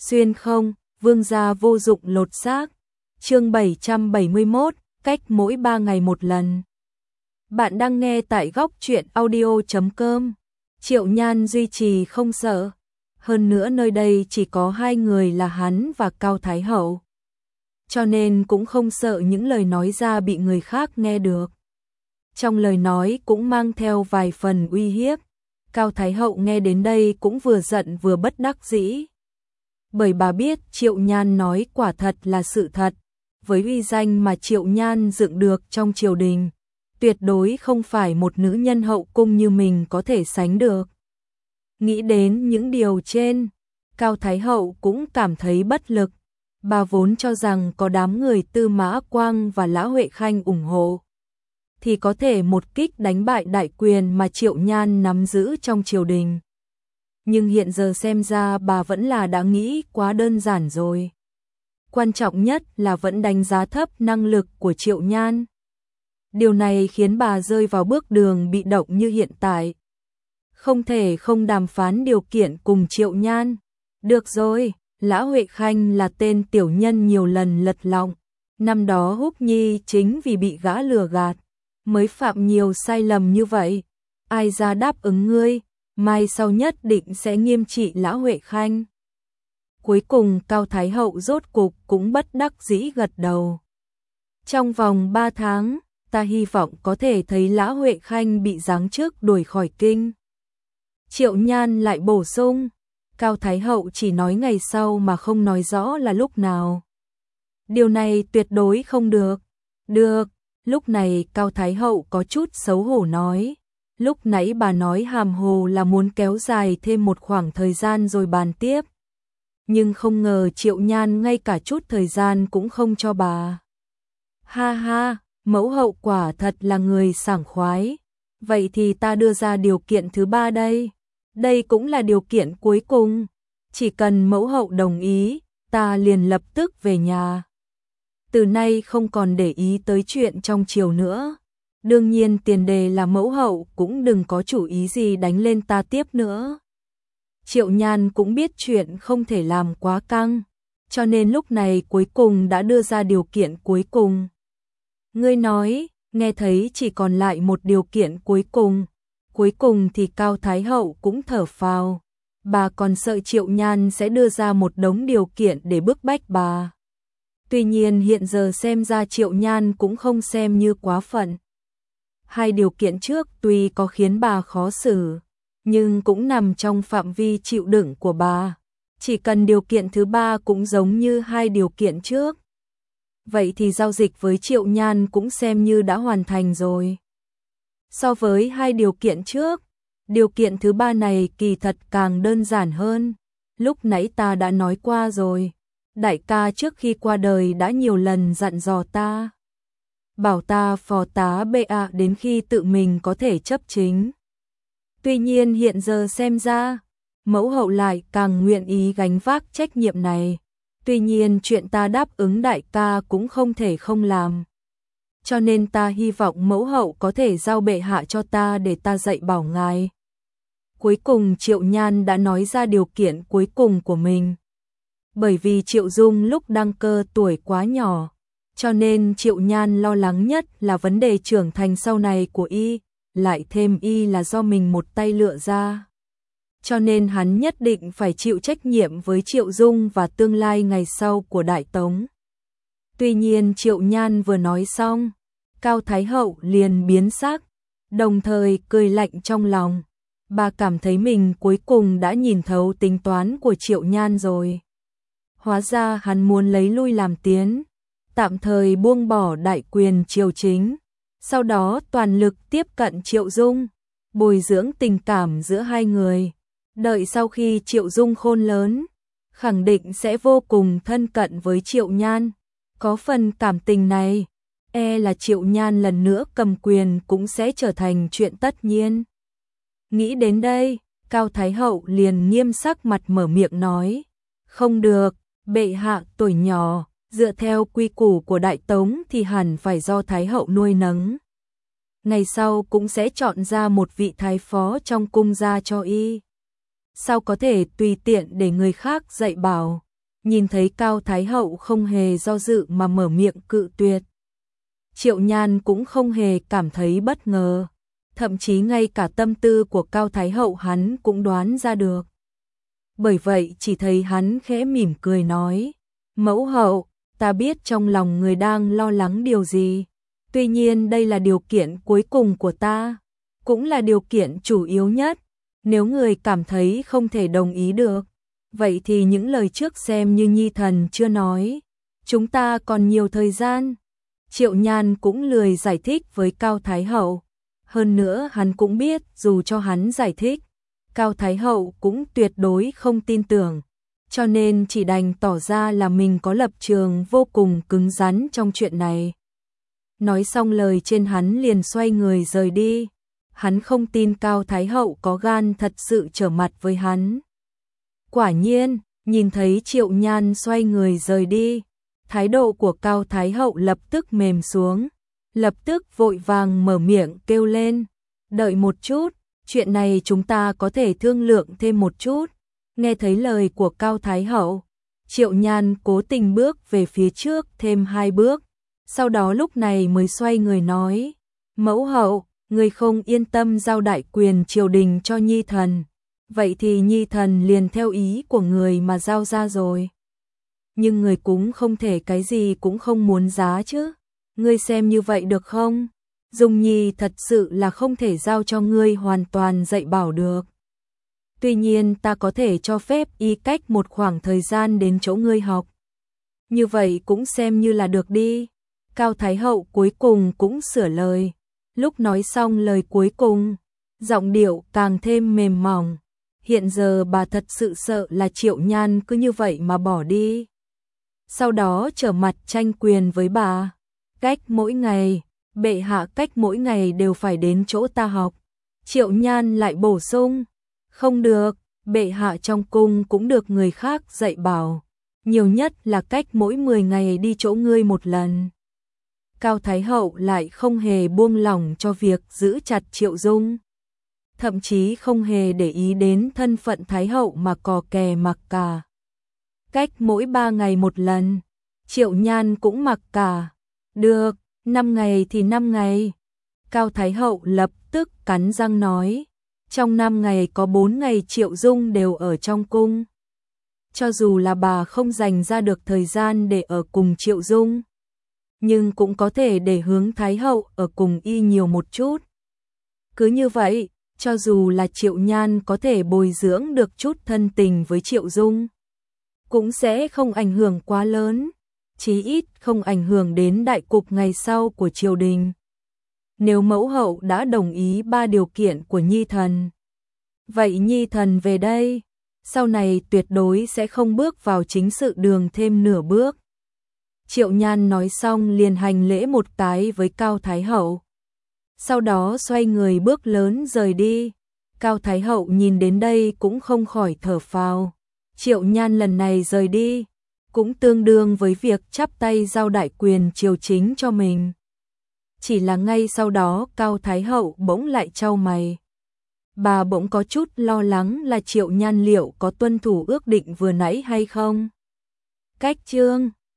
Xuyên không, vương gia vô dụng lột xác. Chương 771, cách mỗi 3 ngày một lần. Bạn đang nghe tại góc truyện audio.com. Triệu Nhan duy trì không sợ. Hơn nữa nơi đây chỉ có hai người là hắn và Cao Thái Hậu. Cho nên cũng không sợ những lời nói ra bị người khác nghe được. Trong lời nói cũng mang theo vài phần uy hiếp. Cao Thái Hậu nghe đến đây cũng vừa giận vừa bất đắc dĩ. Bởi bà biết Triệu Nhan nói quả thật là sự thật, với uy danh mà Triệu Nhan dựng được trong triều đình, tuyệt đối không phải một nữ nhân hậu cung như mình có thể sánh được. Nghĩ đến những điều trên, Cao Thái Hậu cũng cảm thấy bất lực. Bà vốn cho rằng có đám người Tư Mã Quang và Lã Huệ Khanh ủng hộ, thì có thể một kích đánh bại đại quyền mà Triệu Nhan nắm giữ trong triều đình. Nhưng hiện giờ xem ra bà vẫn là đã nghĩ quá đơn giản rồi. Quan trọng nhất là vẫn đánh giá thấp năng lực của Triệu Nhan. Điều này khiến bà rơi vào bước đường bị động như hiện tại. Không thể không đàm phán điều kiện cùng Triệu Nhan. Được rồi, Lã Huệ Khanh là tên tiểu nhân nhiều lần lật lọng. Năm đó Húc Nhi chính vì bị gã lừa gạt, mới phạm nhiều sai lầm như vậy. Ai ra đáp ứng ngươi, mai sau nhất định sẽ nghiêm trị Lã Huệ Khanh. Cuối cùng Cao Thái Hậu rốt cục cũng bất đắc dĩ gật đầu. Trong vòng 3 tháng, ta hy vọng có thể thấy Lã Huệ Khanh bị giáng chức đuổi khỏi kinh. Triệu Nhan lại bổ sung, Cao Thái Hậu chỉ nói ngày sau mà không nói rõ là lúc nào. Điều này tuyệt đối không được. Được, lúc này Cao Thái Hậu có chút xấu hổ nói. Lúc nãy bà nói hàm hồ là muốn kéo dài thêm một khoảng thời gian rồi bàn tiếp. Nhưng không ngờ Triệu Nhan ngay cả chút thời gian cũng không cho bà. Ha ha, mẫu hậu quả thật là người sảng khoái. Vậy thì ta đưa ra điều kiện thứ 3 đây. Đây cũng là điều kiện cuối cùng. Chỉ cần mẫu hậu đồng ý, ta liền lập tức về nhà. Từ nay không còn để ý tới chuyện trong triều nữa. Đương nhiên tiền đề là mẫu hậu cũng đừng có chủ ý gì đánh lên ta tiếp nữa. Triệu Nhan cũng biết chuyện không thể làm quá căng, cho nên lúc này cuối cùng đã đưa ra điều kiện cuối cùng. Ngươi nói, nghe thấy chỉ còn lại một điều kiện cuối cùng. Cuối cùng thì Cao Thái Hậu cũng thở phào. Bà còn sợ Triệu Nhan sẽ đưa ra một đống điều kiện để bức bách bà. Tuy nhiên hiện giờ xem ra Triệu Nhan cũng không xem như quá phận. Hai điều kiện trước tuy có khiến bà khó xử, nhưng cũng nằm trong phạm vi chịu đựng của bà. Chỉ cần điều kiện thứ 3 cũng giống như hai điều kiện trước. Vậy thì giao dịch với Triệu Nhan cũng xem như đã hoàn thành rồi. So với hai điều kiện trước, điều kiện thứ 3 này kỳ thật càng đơn giản hơn. Lúc nãy ta đã nói qua rồi. Đại ca trước khi qua đời đã nhiều lần dặn dò ta. Bảo ta phò tá bệ hạ đến khi tự mình có thể chấp chính. Tuy nhiên hiện giờ xem ra, mẫu hậu lại càng nguyện ý gánh vác trách nhiệm này. Tuy nhiên chuyện ta đáp ứng đại ca cũng không thể không làm. Cho nên ta hy vọng mẫu hậu có thể giao bệ hạ cho ta để ta dạy bảo ngài. Cuối cùng Triệu Nhan đã nói ra điều kiện cuối cùng của mình. Bởi vì Triệu Dung lúc đăng cơ tuổi quá nhỏ, cho nên Triệu Nhan lo lắng nhất là vấn đề trưởng thành sau này của y, lại thêm y là do mình một tay lựa ra. Cho nên hắn nhất định phải chịu trách nhiệm với Triệu Dung và tương lai ngày sau của Đại Tống. Tuy nhiên Triệu Nhan vừa nói xong, Cao Thái Hậu liền biến sắc, đồng thời cười lạnh trong lòng. Bà cảm thấy mình cuối cùng đã nhìn thấu tính toán của Triệu Nhan rồi. Hóa ra hắn muốn lấy lui làm tiến, tạm thời buông bỏ đại quyền triều chính, sau đó toàn lực tiếp cận Triệu Dung, bồi dưỡng tình cảm giữa hai người. Đợi sau khi Triệu Dung khôn lớn, khẳng định sẽ vô cùng thân cận với Triệu Nhan. Có phần cảm tình này, e là Triệu Nhan lần nữa cầm quyền cũng sẽ trở thành chuyện tất nhiên. Nghĩ đến đây, Cao Thái Hậu liền nghiêm sắc mặt mở miệng nói, không được, bệ hạ tuổi nhỏ, dựa theo quy củ của Đại Tống thì hẳn phải do Thái Hậu nuôi nấng. Ngày sau cũng sẽ chọn ra một vị thái phó trong cung gia cho y. Sao có thể tùy tiện để người khác dạy bảo, nhìn thấy Cao Thái Hậu không hề do dự mà mở miệng cự tuyệt. Triệu Nhan cũng không hề cảm thấy bất ngờ, thậm chí ngay cả tâm tư của Cao Thái Hậu hắn cũng đoán ra được. Bởi vậy chỉ thấy hắn khẽ mỉm cười nói, mẫu hậu, ta biết trong lòng người đang lo lắng điều gì. Tuy nhiên đây là điều kiện cuối cùng của ta, cũng là điều kiện chủ yếu nhất. Nếu người cảm thấy không thể đồng ý được, vậy thì những lời trước xem như nhi thần chưa nói. Chúng ta còn nhiều thời gian. Triệu Nhan cũng lười giải thích với Cao Thái Hậu. Hơn nữa hắn cũng biết dù cho hắn giải thích, Cao Thái Hậu cũng tuyệt đối không tin tưởng. Cho nên chỉ đành tỏ ra là mình có lập trường vô cùng cứng rắn trong chuyện này. Nói xong lời trên hắn liền xoay người rời đi. Hắn không tin Cao Thái Hậu có gan thật sự trở mặt với hắn. Quả nhiên, nhìn thấy Triệu Nhan xoay người rời đi, thái độ của Cao Thái Hậu lập tức mềm xuống, lập tức vội vàng mở miệng kêu lên, đợi một chút, chuyện này chúng ta có thể thương lượng thêm một chút. Nghe thấy lời của Cao Thái Hậu, Triệu Nhan cố tình bước về phía trước thêm 2 bước, sau đó lúc này mới xoay người nói, mẫu hậu, người không yên tâm giao đại quyền triều đình cho nhi thần, vậy thì nhi thần liền theo ý của người mà giao ra rồi. Nhưng người cũng không thể cái gì cũng không muốn giá chứ, ngươi xem như vậy được không? Dung Nhi thật sự là không thể giao cho ngươi hoàn toàn dạy bảo được. Tuy nhiên ta có thể cho phép y cách một khoảng thời gian đến chỗ ngươi học. Như vậy cũng xem như là được đi. Cao Thái Hậu cuối cùng cũng sửa lời. Lúc nói xong lời cuối cùng, giọng điệu càng thêm mềm mỏng. Hiện giờ bà thật sự sợ là Triệu Nhan cứ như vậy mà bỏ đi. Sau đó trở mặt tranh quyền với bà. Cách mỗi ngày, bệ hạ cách mỗi ngày đều phải đến chỗ ta học. Triệu Nhan lại bổ sung, không được, bệ hạ trong cung cũng được người khác dạy bảo. Nhiều nhất là cách mỗi 10 ngày đi chỗ ngươi một lần. Cao Thái Hậu lại không hề buông lỏng cho việc giữ chặt Triệu Dung. Thậm chí không hề để ý đến thân phận Thái Hậu mà cò kè mặc cả. Cách mỗi 3 ngày một lần, Triệu Nhan cũng mặc cả. Được, 5 ngày thì 5 ngày. Cao Thái Hậu lập tức cắn răng nói, trong 5 ngày có 4 ngày Triệu Dung đều ở trong cung. Cho dù là bà không dành ra được thời gian để ở cùng Triệu Dung, nhưng cũng có thể để hướng Thái Hậu ở cùng y nhiều một chút. Cứ như vậy, cho dù là Triệu Nhan có thể bồi dưỡng được chút thân tình với Triệu Dung, cũng sẽ không ảnh hưởng quá lớn, chí ít không ảnh hưởng đến đại cục ngày sau của triều đình. Nếu mẫu hậu đã đồng ý 3 điều kiện của nhi thần, vậy nhi thần về đây, sau này tuyệt đối sẽ không bước vào chính sự đường thêm nửa bước. Triệu Nhan nói xong liền hành lễ một cái với Cao Thái Hậu. Sau đó xoay người bước lớn rời đi. Cao Thái Hậu nhìn đến đây cũng không khỏi thở phào. Triệu Nhan lần này rời đi, cũng tương đương với việc chắp tay giao đại quyền triều chính cho mình. Chỉ là ngay sau đó Cao Thái Hậu bỗng lại chau mày. Bà bỗng có chút lo lắng là Triệu Nhan liệu có tuân thủ ước định vừa nãy hay không. Cách chương